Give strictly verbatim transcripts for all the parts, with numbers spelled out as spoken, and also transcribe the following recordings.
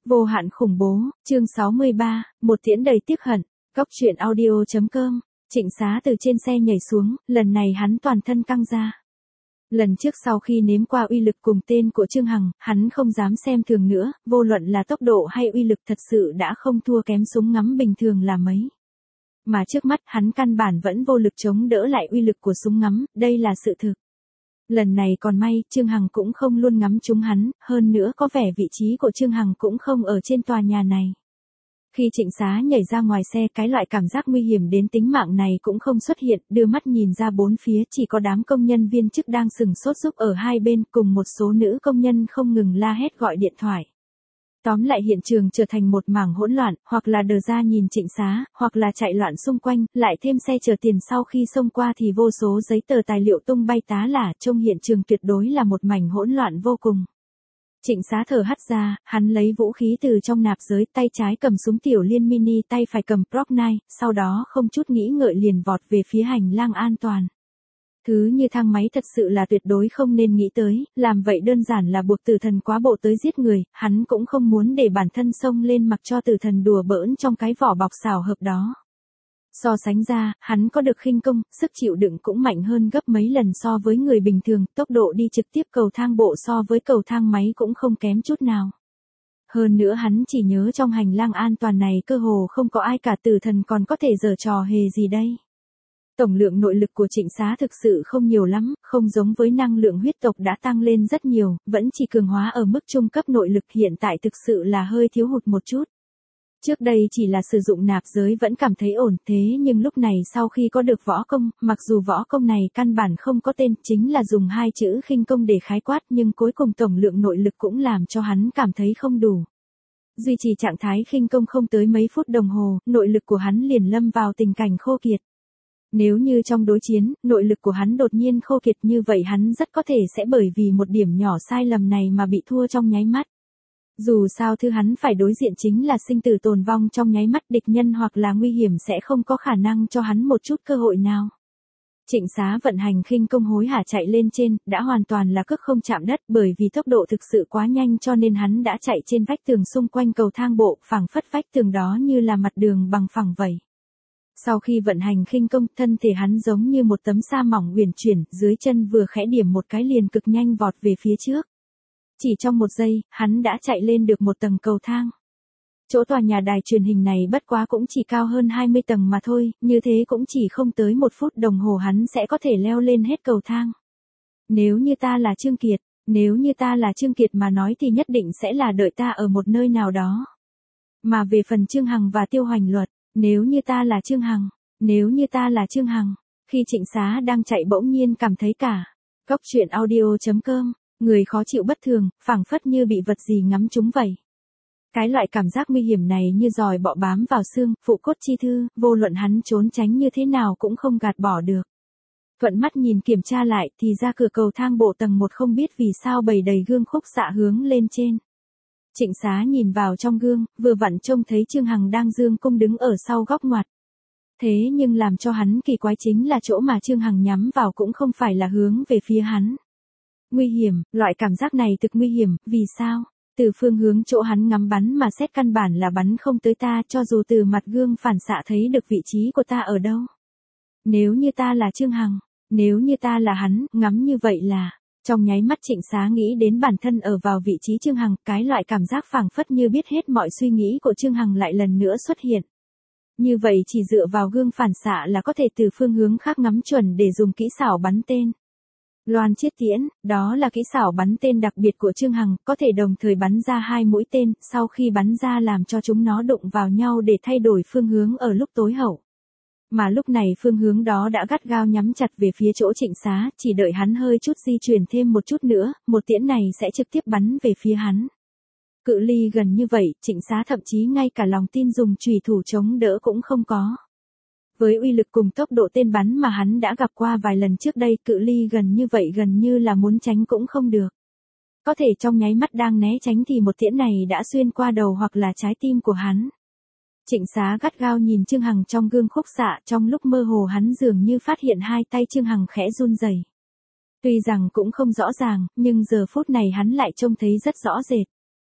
Vô hạn khủng bố, chương sáu mươi ba, một tiễn đầy tiếc hận, góc truyện audio chấm com. Trịnh Xá từ trên xe nhảy xuống, lần này hắn toàn thân căng ra. Lần trước sau khi nếm qua uy lực cùng tên của Trương Hằng, hắn không dám xem thường nữa, vô luận là tốc độ hay uy lực thật sự đã không thua kém súng ngắm bình thường là mấy. Mà trước mắt hắn căn bản vẫn vô lực chống đỡ lại uy lực của súng ngắm, đây là sự thực. Lần này còn may, Trương Hằng cũng không luôn ngắm trúng hắn, hơn nữa có vẻ vị trí của Trương Hằng cũng không ở trên tòa nhà này. Khi Trịnh Xá nhảy ra ngoài xe, cái loại cảm giác nguy hiểm đến tính mạng này cũng không xuất hiện, đưa mắt nhìn ra bốn phía chỉ có đám công nhân viên chức đang sừng sốt giúp ở hai bên, cùng một số nữ công nhân không ngừng la hét gọi điện thoại. Tóm lại hiện trường trở thành một mảng hỗn loạn, hoặc là đờ ra nhìn Trịnh Xá, hoặc là chạy loạn xung quanh, lại thêm xe chờ tiền sau khi xông qua thì vô số giấy tờ tài liệu tung bay tá lả, trông hiện trường tuyệt đối là một mảnh hỗn loạn vô cùng. Trịnh Xá thở hắt ra, hắn lấy vũ khí từ trong nạp giới, tay trái cầm súng tiểu liên mini, tay phải cầm Glock nine, sau đó không chút nghĩ ngợi liền vọt về phía hành lang an toàn. Thứ như thang máy thật sự là tuyệt đối không nên nghĩ tới, làm vậy đơn giản là buộc tử thần quá bộ tới giết người, hắn cũng không muốn để bản thân xông lên mặc cho tử thần đùa bỡn trong cái vỏ bọc xào hợp đó. So sánh ra, hắn có được khinh công, sức chịu đựng cũng mạnh hơn gấp mấy lần so với người bình thường, tốc độ đi trực tiếp cầu thang bộ so với cầu thang máy cũng không kém chút nào. Hơn nữa hắn chỉ nhớ trong hành lang an toàn này cơ hồ không có ai cả, tử thần còn có thể giở trò hề gì đây. Tổng lượng nội lực của Trịnh Xá thực sự không nhiều lắm, không giống với năng lượng huyết tộc đã tăng lên rất nhiều, vẫn chỉ cường hóa ở mức trung cấp nội lực, hiện tại thực sự là hơi thiếu hụt một chút. Trước đây chỉ là sử dụng nạp giới vẫn cảm thấy ổn, thế nhưng lúc này sau khi có được võ công, mặc dù võ công này căn bản không có tên, chính là dùng hai chữ khinh công để khái quát, nhưng cuối cùng tổng lượng nội lực cũng làm cho hắn cảm thấy không đủ. Duy trì trạng thái khinh công không tới mấy phút đồng hồ, nội lực của hắn liền lâm vào tình cảnh khô kiệt. Nếu như trong đối chiến, nội lực của hắn đột nhiên khô kiệt như vậy, hắn rất có thể sẽ bởi vì một điểm nhỏ sai lầm này mà bị thua trong nháy mắt. Dù sao thứ hắn phải đối diện chính là sinh tử tồn vong trong nháy mắt, địch nhân hoặc là nguy hiểm sẽ không có khả năng cho hắn một chút cơ hội nào. Trịnh Xá vận hành khinh công hối hả chạy lên trên, đã hoàn toàn là cước không chạm đất, bởi vì tốc độ thực sự quá nhanh cho nên hắn đã chạy trên vách tường xung quanh cầu thang bộ, phẳng phất vách tường đó như là mặt đường bằng phẳng vậy. Sau khi vận hành khinh công, thân thể hắn giống như một tấm sa mỏng uyển chuyển, dưới chân vừa khẽ điểm một cái liền cực nhanh vọt về phía trước. Chỉ trong một giây, hắn đã chạy lên được một tầng cầu thang. Chỗ tòa nhà đài truyền hình này bất quá cũng chỉ cao hơn hai mươi tầng mà thôi, như thế cũng chỉ không tới một phút đồng hồ hắn sẽ có thể leo lên hết cầu thang. Nếu như ta là Trương Kiệt, nếu như ta là Trương Kiệt mà nói thì nhất định sẽ là đợi ta ở một nơi nào đó. Mà về phần Trương Hằng và Tiêu Hoành Luật, nếu như ta là Trương Hằng, nếu như ta là Trương Hằng, khi Trịnh Xá đang chạy bỗng nhiên cảm thấy cả. Góc truyện audio chấm com, người khó chịu bất thường, phảng phất như bị vật gì ngắm trúng vậy. Cái loại cảm giác nguy hiểm này như giòi bọ bám vào xương, phụ cốt chi thư, vô luận hắn trốn tránh như thế nào cũng không gạt bỏ được. Thuận mắt nhìn kiểm tra lại thì ra cửa cầu thang bộ tầng một không biết vì sao bày đầy gương khúc xạ hướng lên trên. Trịnh Xá nhìn vào trong gương, vừa vặn trông thấy Trương Hằng đang dương cung đứng ở sau góc ngoặt. Thế nhưng làm cho hắn kỳ quái chính là chỗ mà Trương Hằng nhắm vào cũng không phải là hướng về phía hắn. Nguy hiểm, loại cảm giác này thực nguy hiểm, vì sao? Từ phương hướng chỗ hắn ngắm bắn mà xét căn bản là bắn không tới ta, cho dù từ mặt gương phản xạ thấy được vị trí của ta ở đâu. Nếu như ta là Trương Hằng, nếu như ta là hắn, ngắm như vậy là... Trong nháy mắt Trịnh Xá nghĩ đến bản thân ở vào vị trí Trương Hằng, cái loại cảm giác phảng phất như biết hết mọi suy nghĩ của Trương Hằng lại lần nữa xuất hiện. Như vậy chỉ dựa vào gương phản xạ là có thể từ phương hướng khác ngắm chuẩn để dùng kỹ xảo bắn tên. Loan chiết tiễn, đó là kỹ xảo bắn tên đặc biệt của Trương Hằng, có thể đồng thời bắn ra hai mũi tên, sau khi bắn ra làm cho chúng nó đụng vào nhau để thay đổi phương hướng ở lúc tối hậu. Mà lúc này phương hướng đó đã gắt gao nhắm chặt về phía chỗ Trịnh Xá, chỉ đợi hắn hơi chút di chuyển thêm một chút nữa, một tiễn này sẽ trực tiếp bắn về phía hắn. Cự ly gần như vậy, Trịnh Xá thậm chí ngay cả lòng tin dùng chùy thủ chống đỡ cũng không có. Với uy lực cùng tốc độ tên bắn mà hắn đã gặp qua vài lần trước đây, cự ly gần như vậy gần như là muốn tránh cũng không được. Có thể trong nháy mắt đang né tránh thì một tiễn này đã xuyên qua đầu hoặc là trái tim của hắn. Trịnh Xá gắt gao nhìn Trương Hằng trong gương khúc xạ, trong lúc mơ hồ hắn dường như phát hiện hai tay Trương Hằng khẽ run rẩy. Tuy rằng cũng không rõ ràng, nhưng giờ phút này hắn lại trông thấy rất rõ rệt.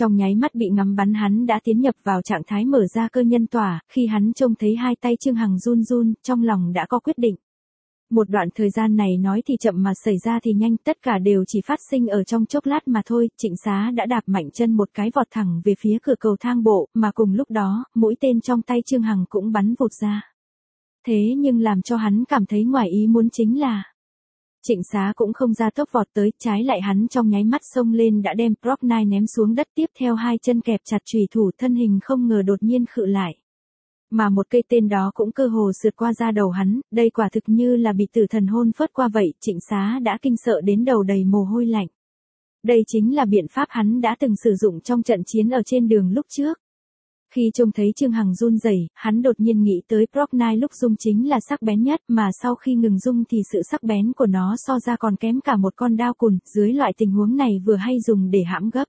Trong nháy mắt bị ngắm bắn hắn đã tiến nhập vào trạng thái mở ra cơ nhân tỏa, khi hắn trông thấy hai tay Trương Hằng run run, trong lòng đã có quyết định. Một đoạn thời gian này nói thì chậm mà xảy ra thì nhanh, tất cả đều chỉ phát sinh ở trong chốc lát mà thôi. Trịnh Xá đã đạp mạnh chân một cái vọt thẳng về phía cửa cầu thang bộ, mà cùng lúc đó, mũi tên trong tay Trương Hằng cũng bắn vụt ra. Thế nhưng làm cho hắn cảm thấy ngoài ý muốn chính là Trịnh Xá cũng không ra tốc vọt tới, trái lại hắn trong nháy mắt xông lên đã đem prop nine ném xuống đất, tiếp theo hai chân kẹp chặt chùy thủ, thân hình không ngờ đột nhiên khựng lại. Mà một cây tên đó cũng cơ hồ sượt qua da đầu hắn, đây quả thực như là bị tử thần hôn phớt qua vậy. Trịnh Xá đã kinh sợ đến đầu đầy mồ hôi lạnh. Đây chính là biện pháp hắn đã từng sử dụng trong trận chiến ở trên đường lúc trước. Khi trông thấy Trương Hằng run rẩy, hắn đột nhiên nghĩ tới prop nine lúc rung chính là sắc bén nhất, mà sau khi ngừng rung thì sự sắc bén của nó so ra còn kém cả một con đao cùn, dưới loại tình huống này vừa hay dùng để hãm gấp.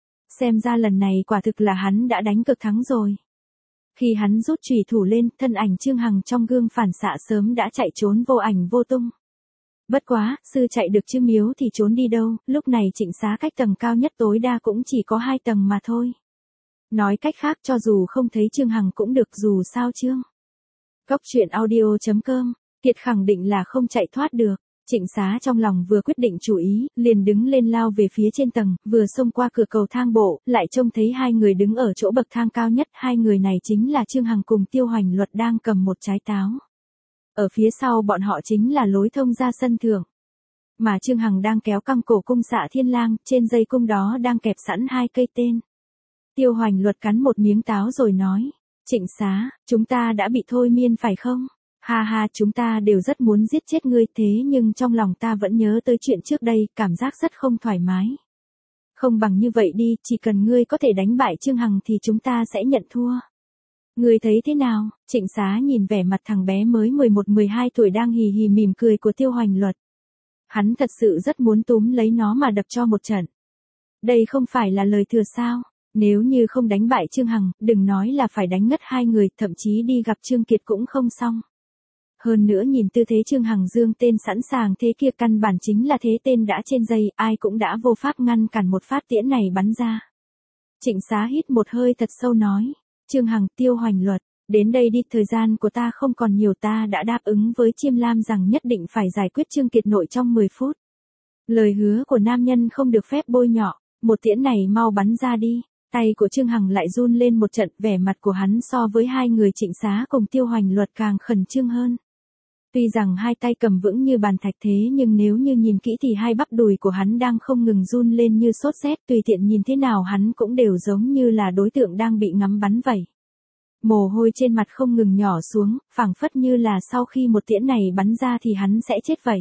Xem ra lần này quả thực là hắn đã đánh cực thắng rồi. Khi hắn rút chùy thủ lên, thân ảnh Trương Hằng trong gương phản xạ sớm đã chạy trốn vô ảnh vô tung. Bất quá, sư chạy được chứ miếu thì trốn đi đâu, lúc này Trịnh Xá cách tầng cao nhất tối đa cũng chỉ có hai tầng mà thôi. Nói cách khác, cho dù không thấy Trương Hằng cũng được, dù sao chương. Góc truyện audio chấm com, Kiệt khẳng định là không chạy thoát được. Trịnh Xá trong lòng vừa quyết định chủ ý, liền đứng lên lao về phía trên tầng, vừa xông qua cửa cầu thang bộ, lại trông thấy hai người đứng ở chỗ bậc thang cao nhất, hai người này chính là Trương Hằng cùng Tiêu Hoành Luật đang cầm một trái táo. Ở phía sau bọn họ chính là lối thông ra sân thượng. Mà Trương Hằng đang kéo căng cổ cung Xạ Thiên Lang, trên dây cung đó đang kẹp sẵn hai cây tên. Tiêu Hoành Luật cắn một miếng táo rồi nói, Trịnh Xá, chúng ta đã bị thôi miên phải không? Ha ha, chúng ta đều rất muốn giết chết ngươi, thế nhưng trong lòng ta vẫn nhớ tới chuyện trước đây, cảm giác rất không thoải mái. Không bằng như vậy đi, chỉ cần ngươi có thể đánh bại Trương Hằng thì chúng ta sẽ nhận thua. Ngươi thấy thế nào? Trịnh Xá nhìn vẻ mặt thằng bé mới mười một mười hai tuổi đang hì hì mỉm cười của Tiêu Hoành Luật. Hắn thật sự rất muốn túm lấy nó mà đập cho một trận. Đây không phải là lời thừa sao? Nếu như không đánh bại Trương Hằng, đừng nói là phải đánh ngất hai người, thậm chí đi gặp Trương Kiệt cũng không xong. Hơn nữa nhìn tư thế Trương Hằng dương tên sẵn sàng thế kia, căn bản chính là thế tên đã trên dây, ai cũng đã vô pháp ngăn cản một phát tiễn này bắn ra. Trịnh Xá hít một hơi thật sâu nói, Trương Hằng, Tiêu Hoành Luật, đến đây đi, thời gian của ta không còn nhiều, ta đã đáp ứng với Chiêm Lam rằng nhất định phải giải quyết Trương Kiệt nội trong mười phút. Lời hứa của nam nhân không được phép bôi nhọ, một tiễn này mau bắn ra đi. Tay của Trương Hằng lại run lên một trận, vẻ mặt của hắn so với hai người Trịnh Xá cùng Tiêu Hoành Luật càng khẩn trương hơn. Tuy rằng hai tay cầm vững như bàn thạch thế nhưng nếu như nhìn kỹ thì hai bắp đùi của hắn đang không ngừng run lên như sốt rét, tùy tiện nhìn thế nào hắn cũng đều giống như là đối tượng đang bị ngắm bắn vậy. Mồ hôi trên mặt không ngừng nhỏ xuống, phảng phất như là sau khi một tiễn này bắn ra thì hắn sẽ chết vậy.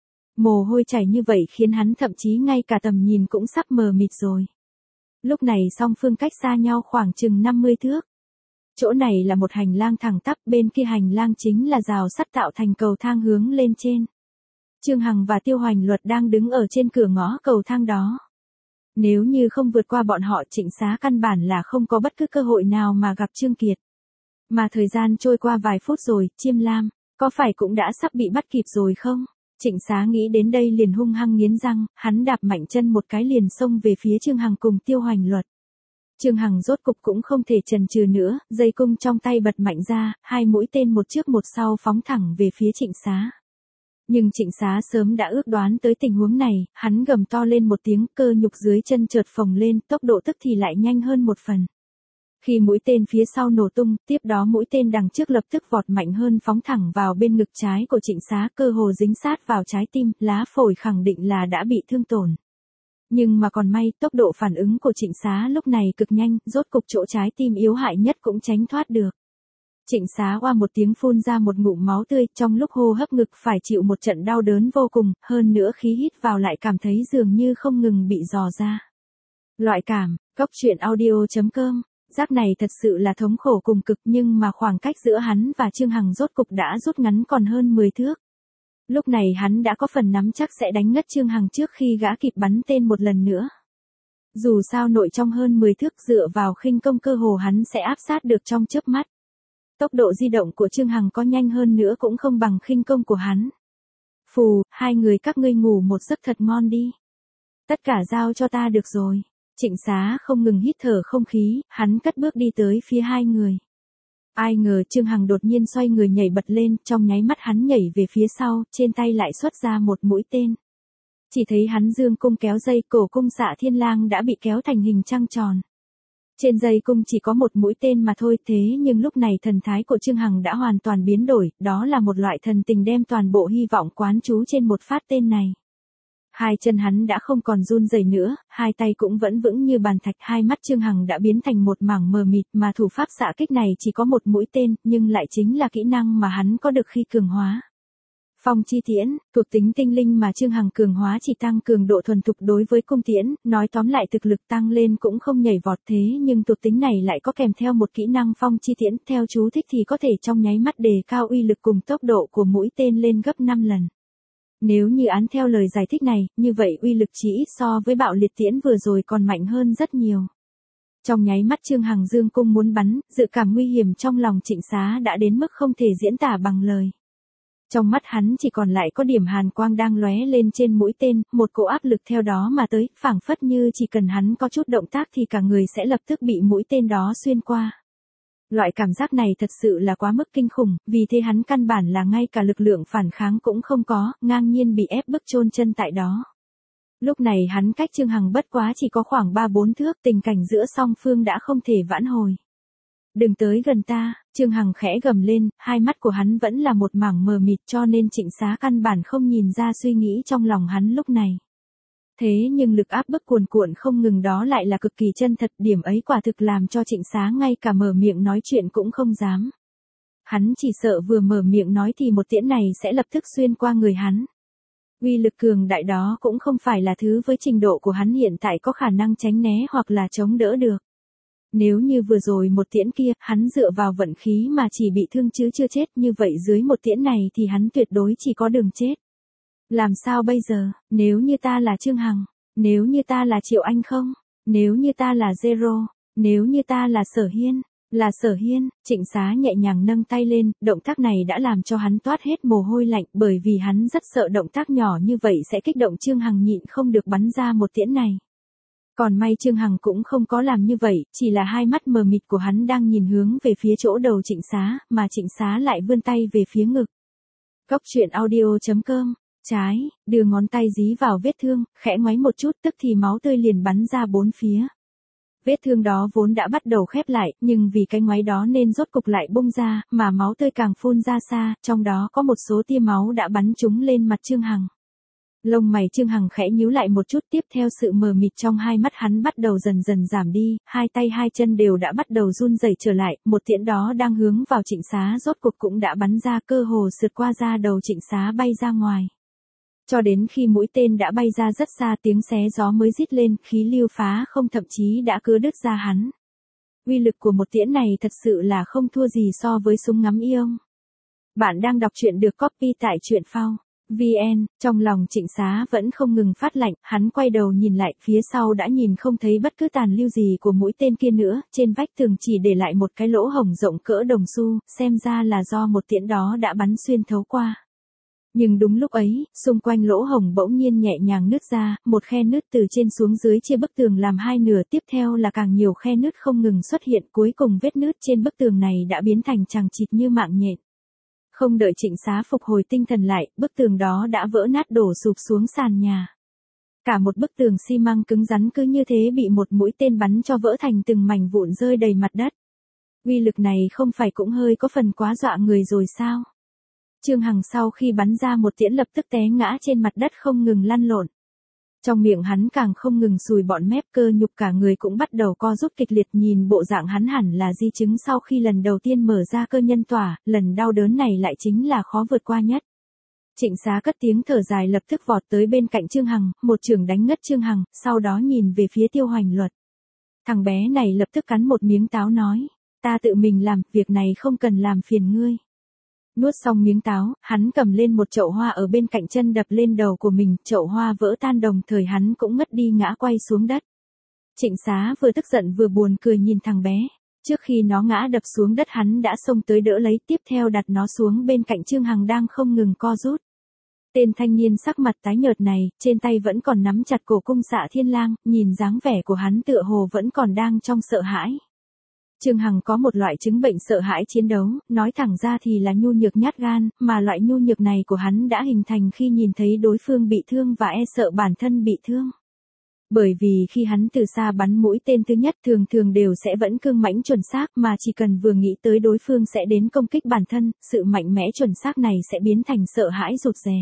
Mồ hôi chảy như vậy khiến hắn thậm chí ngay cả tầm nhìn cũng sắp mờ mịt rồi. Lúc này song phương cách xa nhau khoảng chừng năm mươi thước. Chỗ này là một hành lang thẳng tắp, bên kia hành lang chính là rào sắt tạo thành cầu thang hướng lên trên. Trương Hằng và Tiêu Hoành Luật đang đứng ở trên cửa ngõ cầu thang đó. Nếu như không vượt qua bọn họ, Trịnh Xá căn bản là không có bất cứ cơ hội nào mà gặp Trương Kiệt. Mà thời gian trôi qua vài phút rồi, Chiêm Lam, có phải cũng đã sắp bị bắt kịp rồi không? Trịnh Xá nghĩ đến đây liền hung hăng nghiến răng, hắn đạp mạnh chân một cái liền xông về phía Trương Hằng cùng Tiêu Hoành Luật. Trương Hằng rốt cục cũng không thể chần chừ nữa, dây cung trong tay bật mạnh ra, hai mũi tên một trước một sau phóng thẳng về phía Trịnh Xá. Nhưng Trịnh Xá sớm đã ước đoán tới tình huống này, hắn gầm to lên một tiếng, cơ nhục dưới chân chợt phồng lên, tốc độ tức thì lại nhanh hơn một phần. Khi mũi tên phía sau nổ tung, tiếp đó mũi tên đằng trước lập tức vọt mạnh hơn phóng thẳng vào bên ngực trái của Trịnh Xá, cơ hồ dính sát vào trái tim, lá phổi khẳng định là đã bị thương tổn. Nhưng mà còn may, tốc độ phản ứng của Trịnh Xá lúc này cực nhanh, rốt cục chỗ trái tim yếu hại nhất cũng tránh thoát được. Trịnh Xá oa một tiếng phun ra một ngụm máu tươi, trong lúc hô hấp ngực phải chịu một trận đau đớn vô cùng, hơn nữa khí hít vào lại cảm thấy dường như không ngừng bị dò ra. Loại cảm, góc truyện audio chấm com, giác này thật sự là thống khổ cùng cực, nhưng mà khoảng cách giữa hắn và Trương Hằng rốt cục đã rút ngắn còn hơn mười thước. Lúc này hắn đã có phần nắm chắc sẽ đánh ngất Trương Hằng trước khi gã kịp bắn tên một lần nữa. Dù sao nội trong hơn mười thước, dựa vào khinh công cơ hồ hắn sẽ áp sát được trong chớp mắt. Tốc độ di động của Trương Hằng có nhanh hơn nữa cũng không bằng khinh công của hắn. Phù, hai người các ngươi ngủ một giấc thật ngon đi. Tất cả giao cho ta được rồi. Trịnh Xá không ngừng hít thở không khí, hắn cất bước đi tới phía hai người. Ai ngờ Trương Hằng đột nhiên xoay người nhảy bật lên, trong nháy mắt hắn nhảy về phía sau, trên tay lại xuất ra một mũi tên. Chỉ thấy hắn dương cung kéo dây, cổ cung Xạ Thiên Lang đã bị kéo thành hình trăng tròn. Trên dây cung chỉ có một mũi tên mà thôi, thế nhưng lúc này thần thái của Trương Hằng đã hoàn toàn biến đổi, đó là một loại thần tình đem toàn bộ hy vọng quán trú trên một phát tên này. Hai chân hắn đã không còn run rẩy nữa, hai tay cũng vẫn vững như bàn thạch, hai mắt Trương Hằng đã biến thành một mảng mờ mịt, mà thủ pháp xạ kích này chỉ có một mũi tên, nhưng lại chính là kỹ năng mà hắn có được khi cường hóa. Phong chi tiễn, thuộc tính tinh linh mà Trương Hằng cường hóa chỉ tăng cường độ thuần thục đối với cung tiễn, nói tóm lại thực lực tăng lên cũng không nhảy vọt, thế nhưng thuộc tính này lại có kèm theo một kỹ năng phong chi tiễn, theo chú thích thì có thể trong nháy mắt đề cao uy lực cùng tốc độ của mũi tên lên gấp năm lần. Nếu như án theo lời giải thích này, như vậy uy lực chỉ ít so với bạo liệt tiễn vừa rồi còn mạnh hơn rất nhiều. Trong nháy mắt Trương Hằng dương cung muốn bắn, dự cảm nguy hiểm trong lòng Trịnh Xá đã đến mức không thể diễn tả bằng lời. Trong mắt hắn chỉ còn lại có điểm hàn quang đang lóe lên trên mũi tên, một cỗ áp lực theo đó mà tới, phảng phất như chỉ cần hắn có chút động tác thì cả người sẽ lập tức bị mũi tên đó xuyên qua. Loại cảm giác này thật sự là quá mức kinh khủng, vì thế hắn căn bản là ngay cả lực lượng phản kháng cũng không có, ngang nhiên bị ép bức chôn chân tại đó. Lúc này hắn cách Trương Hằng bất quá chỉ có khoảng ba bốn thước, tình cảnh giữa song phương đã không thể vãn hồi. Đừng tới gần ta, Trương Hằng khẽ gầm lên, hai mắt của hắn vẫn là một mảng mờ mịt cho nên Trịnh Xá căn bản không nhìn ra suy nghĩ trong lòng hắn lúc này. Thế nhưng lực áp bức cuồn cuộn không ngừng đó lại là cực kỳ chân thật, điểm ấy quả thực làm cho Trịnh Xá ngay cả mở miệng nói chuyện cũng không dám. Hắn chỉ sợ vừa mở miệng nói thì một tiễn này sẽ lập tức xuyên qua người hắn. Uy lực cường đại đó cũng không phải là thứ với trình độ của hắn hiện tại có khả năng tránh né hoặc là chống đỡ được. Nếu như vừa rồi một tiễn kia, hắn dựa vào vận khí mà chỉ bị thương chứ chưa chết, như vậy dưới một tiễn này thì hắn tuyệt đối chỉ có đường chết. Làm sao bây giờ, nếu như ta là Trương Hằng, nếu như ta là Triệu Anh không, nếu như ta là Zero, nếu như ta là Sở Hiên, là Sở Hiên, Trịnh Xá nhẹ nhàng nâng tay lên, động tác này đã làm cho hắn toát hết mồ hôi lạnh, bởi vì hắn rất sợ động tác nhỏ như vậy sẽ kích động Trương Hằng nhịn không được bắn ra một tiễn này. Còn may Trương Hằng cũng không có làm như vậy, chỉ là hai mắt mờ mịt của hắn đang nhìn hướng về phía chỗ đầu Trịnh Xá, mà Trịnh Xá lại vươn tay về phía ngực. Góc truyện audio chấm com, trái, đưa ngón tay dí vào vết thương, khẽ ngoáy một chút tức thì máu tươi liền bắn ra bốn phía. Vết thương đó vốn đã bắt đầu khép lại, nhưng vì cái ngoáy đó nên rốt cục lại bung ra, mà máu tươi càng phun ra xa, trong đó có một số tia máu đã bắn trúng lên mặt Trương Hằng. Lông mày Trương Hằng khẽ nhíu lại một chút, tiếp theo sự mờ mịt trong hai mắt hắn bắt đầu dần dần giảm đi, hai tay hai chân đều đã bắt đầu run rẩy trở lại, một tiễn đó đang hướng vào Trịnh Xá rốt cuộc cũng đã bắn ra, cơ hồ sượt qua da đầu Trịnh Xá bay ra ngoài. Cho đến khi mũi tên đã bay ra rất xa, tiếng xé gió mới rít lên, khí lưu phá không thậm chí đã cứa đứt ra hắn. Uy lực của một tiễn này thật sự là không thua gì so với súng ngắm ion. Bạn đang đọc truyện được copy tại truyện phao vê en, trong lòng Trịnh Xá vẫn không ngừng phát lạnh, hắn quay đầu nhìn lại, phía sau đã nhìn không thấy bất cứ tàn lưu gì của mũi tên kia nữa, trên vách tường chỉ để lại một cái lỗ hổng rộng cỡ đồng xu, xem ra là do một tiễn đó đã bắn xuyên thấu qua. Nhưng đúng lúc ấy, xung quanh lỗ hổng bỗng nhiên nhẹ nhàng nứt ra, một khe nứt từ trên xuống dưới chia bức tường làm hai nửa, tiếp theo là càng nhiều khe nứt không ngừng xuất hiện, cuối cùng vết nứt trên bức tường này đã biến thành chằng chịt như mạng nhện. Không đợi Trịnh Xá phục hồi tinh thần lại, bức tường đó đã vỡ nát đổ sụp xuống sàn nhà. Cả một bức tường xi măng cứng rắn cứ như thế bị một mũi tên bắn cho vỡ thành từng mảnh vụn rơi đầy mặt đất. Uy lực này không phải cũng hơi có phần quá dọa người rồi sao? Trương Hằng sau khi bắn ra một tiễn lập tức té ngã trên mặt đất không ngừng lăn lộn. Trong miệng hắn càng không ngừng sùi bọt mép, cơ nhục cả người cũng bắt đầu co rút kịch liệt, nhìn bộ dạng hắn hẳn là di chứng sau khi lần đầu tiên mở ra cơ nhân tỏa, lần đau đớn này lại chính là khó vượt qua nhất. Trịnh Xá cất tiếng thở dài lập tức vọt tới bên cạnh Trương Hằng, một chưởng đánh ngất Trương Hằng, sau đó nhìn về phía Tiêu Hoành Luật. Thằng bé này lập tức cắn một miếng táo nói, ta tự mình làm, việc này không cần làm phiền ngươi. Nuốt xong miếng táo, hắn cầm lên một chậu hoa ở bên cạnh chân đập lên đầu của mình, chậu hoa vỡ tan đồng thời hắn cũng ngất đi ngã quay xuống đất. Trịnh Xá vừa tức giận vừa buồn cười nhìn thằng bé. Trước khi nó ngã đập xuống đất hắn đã xông tới đỡ lấy, tiếp theo đặt nó xuống bên cạnh Trương Hằng đang không ngừng co rút. Tên thanh niên sắc mặt tái nhợt này, trên tay vẫn còn nắm chặt cổ cung Xạ Thiên Lang, nhìn dáng vẻ của hắn tựa hồ vẫn còn đang trong sợ hãi. Trương Hằng có một loại chứng bệnh sợ hãi chiến đấu, nói thẳng ra thì là nhu nhược nhát gan, mà loại nhu nhược này của hắn đã hình thành khi nhìn thấy đối phương bị thương và e sợ bản thân bị thương. Bởi vì khi hắn từ xa bắn mũi tên thứ nhất thường thường đều sẽ vẫn cương mãnh chuẩn xác, mà chỉ cần vừa nghĩ tới đối phương sẽ đến công kích bản thân, sự mạnh mẽ chuẩn xác này sẽ biến thành sợ hãi rụt rè.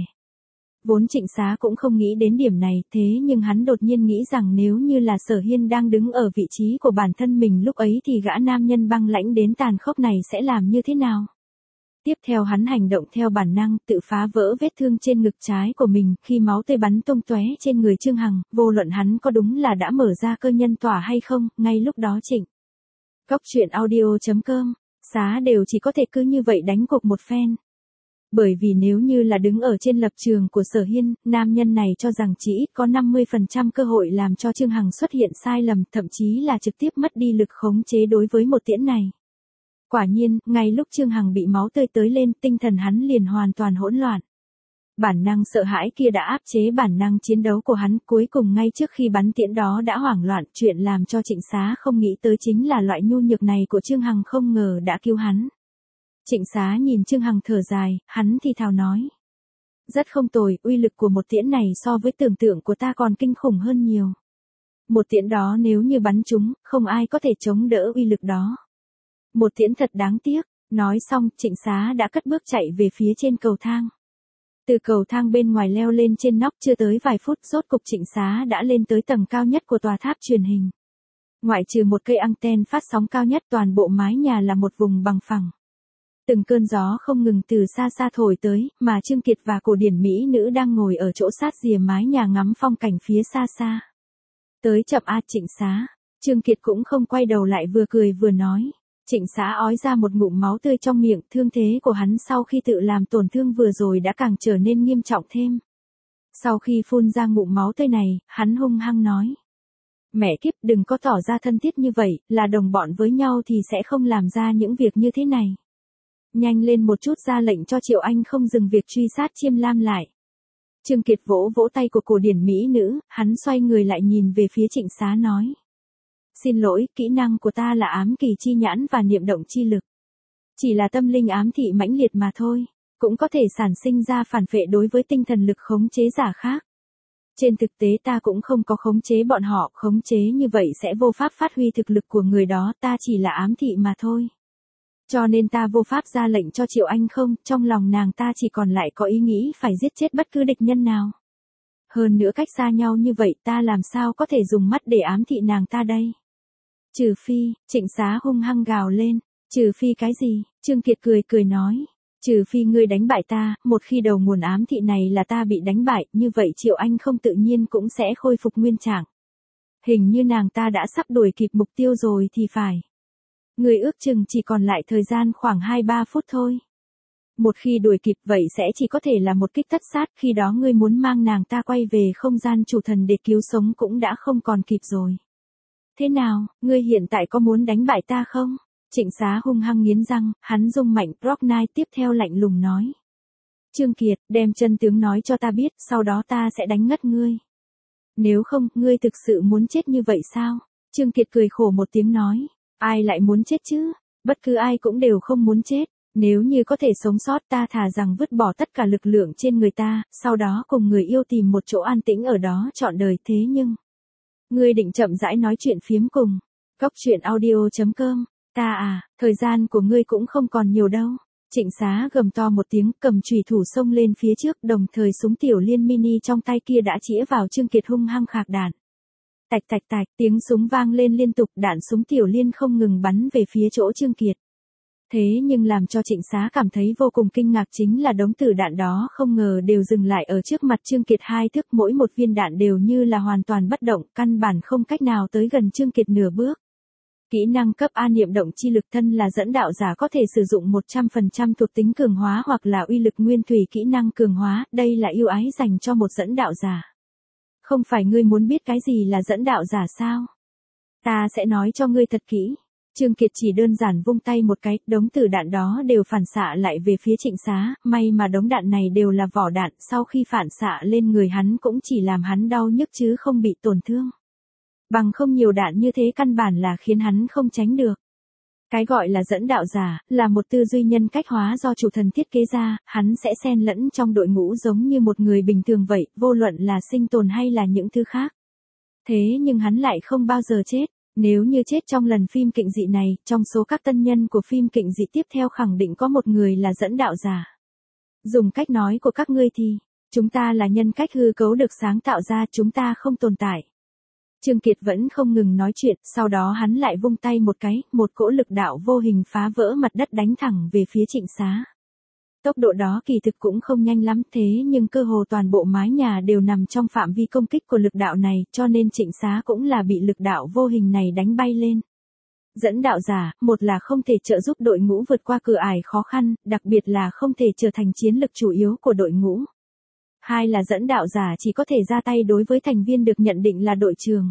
Vốn Trịnh Xá cũng không nghĩ đến điểm này, thế nhưng hắn đột nhiên nghĩ rằng nếu như là Sở Hiên đang đứng ở vị trí của bản thân mình lúc ấy thì gã nam nhân băng lãnh đến tàn khốc này sẽ làm như thế nào? Tiếp theo hắn hành động theo bản năng, tự phá vỡ vết thương trên ngực trái của mình, khi máu tươi bắn tung tóe trên người Trương Hằng, vô luận hắn có đúng là đã mở ra cơ nhân tỏa hay không, ngay lúc đó Trịnh Cốc Truyện Audio chấm com, Xá đều chỉ có thể cứ như vậy đánh cuộc một phen. Bởi vì nếu như là đứng ở trên lập trường của Sở Hiên, nam nhân này cho rằng chỉ ít có năm mươi phần trăm cơ hội làm cho Trương Hằng xuất hiện sai lầm, thậm chí là trực tiếp mất đi lực khống chế đối với một tiễn này. Quả nhiên, ngay lúc Trương Hằng bị máu tươi tới lên, tinh thần hắn liền hoàn toàn hỗn loạn. Bản năng sợ hãi kia đã áp chế bản năng chiến đấu của hắn, cuối cùng ngay trước khi bắn tiễn đó đã hoảng loạn, chuyện làm cho Trịnh Xá không nghĩ tới chính là loại nhu nhược này của Trương Hằng không ngờ đã cứu hắn. Trịnh Xá nhìn Trương Hằng thở dài, hắn thì thào nói. Rất không tồi, uy lực của một tiễn này so với tưởng tượng của ta còn kinh khủng hơn nhiều. Một tiễn đó nếu như bắn trúng, không ai có thể chống đỡ uy lực đó. Một tiễn thật đáng tiếc, nói xong Trịnh Xá đã cất bước chạy về phía trên cầu thang. Từ cầu thang bên ngoài leo lên trên nóc chưa tới vài phút rốt cục Trịnh Xá đã lên tới tầng cao nhất của tòa tháp truyền hình. Ngoại trừ một cây anten phát sóng cao nhất toàn bộ mái nhà là một vùng bằng phẳng. Từng cơn gió không ngừng từ xa xa thổi tới, mà Trương Kiệt và cổ điển mỹ nữ đang ngồi ở chỗ sát rìa mái nhà ngắm phong cảnh phía xa xa. Tới chậm a Trịnh Xá, Trương Kiệt cũng không quay đầu lại vừa cười vừa nói. Trịnh Xá ói ra một ngụm máu tươi trong miệng, thương thế của hắn sau khi tự làm tổn thương vừa rồi đã càng trở nên nghiêm trọng thêm. Sau khi phun ra ngụm máu tươi này, hắn hung hăng nói. Mẹ kiếp, đừng có tỏ ra thân thiết như vậy, là đồng bọn với nhau thì sẽ không làm ra những việc như thế này. Nhanh lên một chút, ra lệnh cho Triệu Anh không dừng việc truy sát Chiêm Lam lại. Trương Kiệt vỗ vỗ tay của cổ điển mỹ nữ, hắn xoay người lại nhìn về phía Trịnh Xá nói. Xin lỗi, kỹ năng của ta là ám kỳ chi nhãn và niệm động chi lực. Chỉ là tâm linh ám thị mãnh liệt mà thôi, cũng có thể sản sinh ra phản phệ đối với tinh thần lực khống chế giả khác. Trên thực tế ta cũng không có khống chế bọn họ, khống chế như vậy sẽ vô pháp phát huy thực lực của người đó, ta chỉ là ám thị mà thôi. Cho nên ta vô pháp ra lệnh cho Triệu Anh không, trong lòng nàng ta chỉ còn lại có ý nghĩ phải giết chết bất cứ địch nhân nào. Hơn nữa cách xa nhau như vậy ta làm sao có thể dùng mắt để ám thị nàng ta đây. Trừ phi, Trịnh Xá hung hăng gào lên, trừ phi cái gì, Trương Kiệt cười cười nói. Trừ phi ngươi đánh bại ta, một khi đầu nguồn ám thị này là ta bị đánh bại, như vậy Triệu Anh không tự nhiên cũng sẽ khôi phục nguyên trạng. Hình như nàng ta đã sắp đuổi kịp mục tiêu rồi thì phải. Người ước chừng chỉ còn lại thời gian khoảng hai ba phút thôi. Một khi đuổi kịp vậy sẽ chỉ có thể là một kích tất sát, khi đó ngươi muốn mang nàng ta quay về không gian chủ thần để cứu sống cũng đã không còn kịp rồi. Thế nào, ngươi hiện tại có muốn đánh bại ta không? Trịnh Xá hung hăng nghiến răng, hắn rung mạnh Rock Knight tiếp theo lạnh lùng nói. Trương Kiệt, đem chân tướng nói cho ta biết, sau đó ta sẽ đánh ngất ngươi. Nếu không, ngươi thực sự muốn chết như vậy sao? Trương Kiệt cười khổ một tiếng nói. Ai lại muốn chết chứ? Bất cứ ai cũng đều không muốn chết. Nếu như có thể sống sót ta thà rằng vứt bỏ tất cả lực lượng trên người ta, sau đó cùng người yêu tìm một chỗ an tĩnh ở đó trọn đời, thế nhưng. Ngươi định chậm rãi nói chuyện phiếm cùng. Cốc Truyện Audio chấm com. Ta à, thời gian của ngươi cũng không còn nhiều đâu. Trịnh Xá gầm to một tiếng, cầm chùy thủ xông lên phía trước, đồng thời súng tiểu liên mini trong tay kia đã chĩa vào Trương Kiệt hung hăng khạc đạn. Tạch tạch tạch, tiếng súng vang lên liên tục, đạn súng tiểu liên không ngừng bắn về phía chỗ Trương Kiệt. Thế nhưng làm cho Trịnh Xá cảm thấy vô cùng kinh ngạc chính là đống tử đạn đó không ngờ đều dừng lại ở trước mặt Trương Kiệt hai thước, mỗi một viên đạn đều như là hoàn toàn bất động, căn bản không cách nào tới gần Trương Kiệt nửa bước. Kỹ năng cấp A niệm động chi lực, thân là dẫn đạo giả có thể sử dụng một trăm phần trăm thuộc tính cường hóa hoặc là uy lực nguyên thủy kỹ năng cường hóa, đây là ưu ái dành cho một dẫn đạo giả. Không phải ngươi muốn biết cái gì là dẫn đạo giả sao? Ta sẽ nói cho ngươi thật kỹ. Trương Kiệt chỉ đơn giản vung tay một cái, đống tử đạn đó đều phản xạ lại về phía Trịnh Xá, may mà đống đạn này đều là vỏ đạn, sau khi phản xạ lên người hắn cũng chỉ làm hắn đau nhức chứ không bị tổn thương. Bằng không nhiều đạn như thế căn bản là khiến hắn không tránh được. Cái gọi là dẫn đạo giả, là một tư duy nhân cách hóa do chủ thần thiết kế ra, hắn sẽ xen lẫn trong đội ngũ giống như một người bình thường vậy, vô luận là sinh tồn hay là những thứ khác. Thế nhưng hắn lại không bao giờ chết. Nếu như chết trong lần phim kịnh dị này, trong số các tân nhân của phim kịnh dị tiếp theo khẳng định có một người là dẫn đạo giả. Dùng cách nói của các ngươi thì, chúng ta là nhân cách hư cấu được sáng tạo ra, chúng ta không tồn tại. Trương Kiệt vẫn không ngừng nói chuyện, sau đó hắn lại vung tay một cái, một cỗ lực đạo vô hình phá vỡ mặt đất đánh thẳng về phía Trịnh Xá. Tốc độ đó kỳ thực cũng không nhanh lắm thế nhưng cơ hồ toàn bộ mái nhà đều nằm trong phạm vi công kích của lực đạo này, cho nên Trịnh Xá cũng là bị lực đạo vô hình này đánh bay lên. Dẫn đạo giả, một là không thể trợ giúp đội ngũ vượt qua cửa ải khó khăn, đặc biệt là không thể trở thành chiến lực chủ yếu của đội ngũ. Hai là dẫn đạo giả chỉ có thể ra tay đối với thành viên được nhận định là đội trưởng.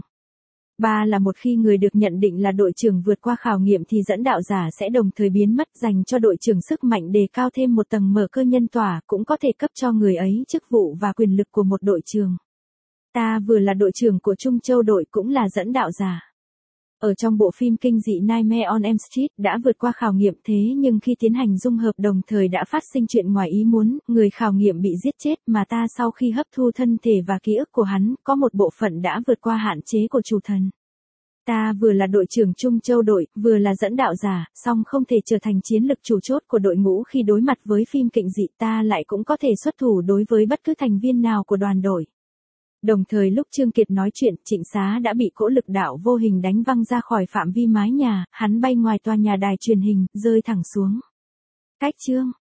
Ba là một khi người được nhận định là đội trưởng vượt qua khảo nghiệm thì dẫn đạo giả sẽ đồng thời biến mất, dành cho đội trưởng sức mạnh đề cao thêm một tầng mở cơ nhân tỏa, cũng có thể cấp cho người ấy chức vụ và quyền lực của một đội trưởng. Ta vừa là đội trưởng của Trung Châu đội cũng là dẫn đạo giả. Ở trong bộ phim kinh dị Nightmare on Elm Street đã vượt qua khảo nghiệm thế nhưng khi tiến hành dung hợp đồng thời đã phát sinh chuyện ngoài ý muốn, người khảo nghiệm bị giết chết mà ta sau khi hấp thu thân thể và ký ức của hắn, có một bộ phận đã vượt qua hạn chế của chủ thần. Ta vừa là đội trưởng Trung Châu đội, vừa là dẫn đạo giả, song không thể trở thành chiến lực chủ chốt của đội ngũ khi đối mặt với phim kịnh dị, ta lại cũng có thể xuất thủ đối với bất cứ thành viên nào của đoàn đội. Đồng thời lúc Trương Kiệt nói chuyện, Trịnh Xá đã bị cỗ lực đạo vô hình đánh văng ra khỏi phạm vi mái nhà, hắn bay ngoài tòa nhà đài truyền hình, rơi thẳng xuống. Cách chương